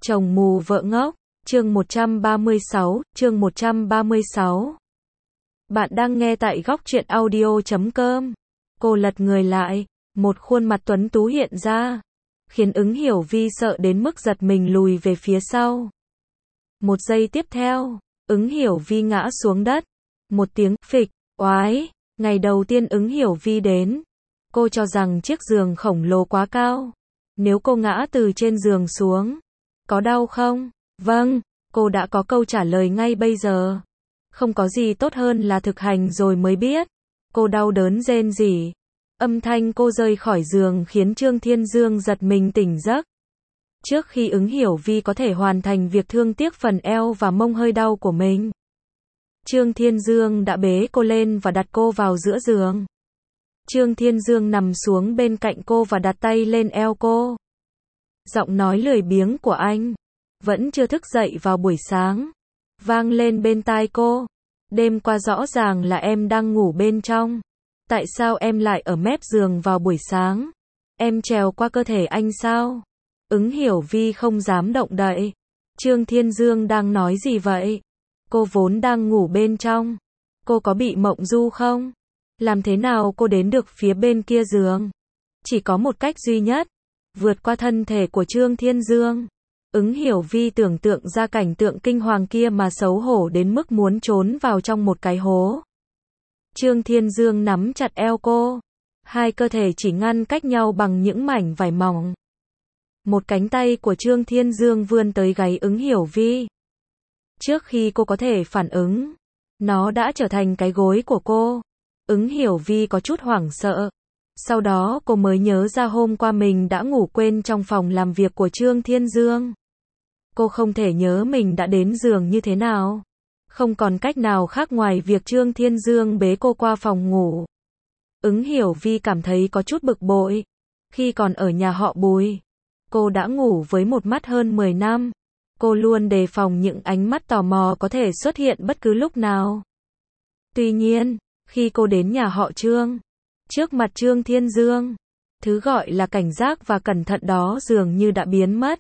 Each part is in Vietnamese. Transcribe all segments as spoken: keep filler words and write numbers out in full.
Chồng mù vợ ngốc, chương một trăm ba mươi sáu, chương một trăm ba mươi sáu. Bạn đang nghe tại góc truyện audio chấm com. Cô lật người lại, một khuôn mặt tuấn tú hiện ra, khiến Ứng Hiểu Vi sợ đến mức giật mình lùi về phía sau. Một giây tiếp theo, Ứng Hiểu Vi ngã xuống đất. Một tiếng phịch, oái, ngày đầu tiên Ứng Hiểu Vi đến, cô cho rằng chiếc giường khổng lồ quá cao. Nếu cô ngã từ trên giường xuống, có đau không? Vâng, cô đã có câu trả lời ngay bây giờ. Không có gì tốt hơn là thực hành rồi mới biết. Cô đau đớn rên rỉ. Âm thanh cô rơi khỏi giường khiến Trương Thiên Dương giật mình tỉnh giấc. Trước khi Ứng Hiểu Vi có thể hoàn thành việc thương tiếc phần eo và mông hơi đau của mình, Trương Thiên Dương đã bế cô lên và đặt cô vào giữa giường. Trương Thiên Dương nằm xuống bên cạnh cô và đặt tay lên eo cô. Giọng nói lười biếng của anh, vẫn chưa thức dậy vào buổi sáng, vang lên bên tai cô. Đêm qua rõ ràng là em đang ngủ bên trong. Tại sao em lại ở mép giường vào buổi sáng? Em trèo qua cơ thể anh sao? Ứng Hiểu Vi không dám động đậy. Trương Thiên Dương đang nói gì vậy? Cô vốn đang ngủ bên trong. Cô có bị mộng du không? Làm thế nào cô đến được phía bên kia giường? Chỉ có một cách duy nhất, vượt qua thân thể của Trương Thiên Dương. Ứng Hiểu Vi tưởng tượng ra cảnh tượng kinh hoàng kia mà xấu hổ đến mức muốn trốn vào trong một cái hố. Trương Thiên Dương nắm chặt eo cô. Hai cơ thể chỉ ngăn cách nhau bằng những mảnh vải mỏng. Một cánh tay của Trương Thiên Dương vươn tới gáy Ứng Hiểu Vi. Trước khi cô có thể phản ứng, nó đã trở thành cái gối của cô. Ứng Hiểu Vi có chút hoảng sợ. Sau đó cô mới nhớ ra hôm qua mình đã ngủ quên trong phòng làm việc của Trương Thiên Dương. Cô không thể nhớ mình đã đến giường như thế nào. Không còn cách nào khác ngoài việc Trương Thiên Dương bế cô qua phòng ngủ. Ứng Hiểu Vi cảm thấy có chút bực bội. Khi còn ở nhà họ Bùi, cô đã ngủ với một mắt hơn mười năm. Cô luôn đề phòng những ánh mắt tò mò có thể xuất hiện bất cứ lúc nào. Tuy nhiên, khi cô đến nhà họ Trương, trước mặt Trương Thiên Dương, thứ gọi là cảnh giác và cẩn thận đó dường như đã biến mất.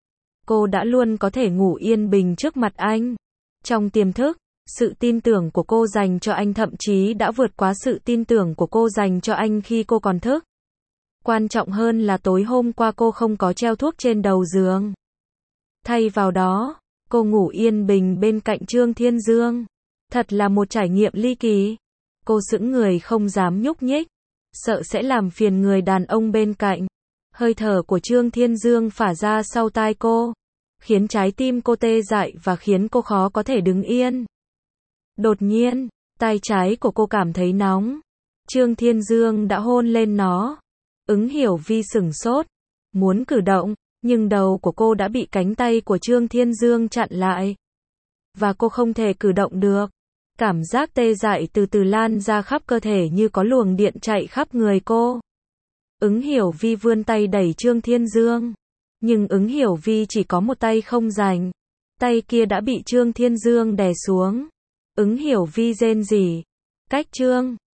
Cô đã luôn có thể ngủ yên bình trước mặt anh. Trong tiềm thức, sự tin tưởng của cô dành cho anh thậm chí đã vượt quá sự tin tưởng của cô dành cho anh khi cô còn thức. Quan trọng hơn là tối hôm qua cô không có treo thuốc trên đầu giường. Thay vào đó, cô ngủ yên bình bên cạnh Trương Thiên Dương. Thật là một trải nghiệm ly kỳ. Cô sững người không dám nhúc nhích, sợ sẽ làm phiền người đàn ông bên cạnh. Hơi thở của Trương Thiên Dương phả ra sau tai cô, khiến trái tim cô tê dại và khiến cô khó có thể đứng yên. Đột nhiên, tai trái của cô cảm thấy nóng. Trương Thiên Dương đã hôn lên nó. Ứng Hiểu Vi sửng sốt, muốn cử động, nhưng đầu của cô đã bị cánh tay của Trương Thiên Dương chặn lại. Và cô không thể cử động được. Cảm giác tê dại từ từ lan ra khắp cơ thể như có luồng điện chạy khắp người cô. Ứng Hiểu Vi vươn tay đẩy Trương Thiên Dương. Nhưng Ứng Hiểu Vi chỉ có một tay không rảnh. Tay kia đã bị Trương Thiên Dương đè xuống. Ứng Hiểu Vi rên rỉ. Cách Trương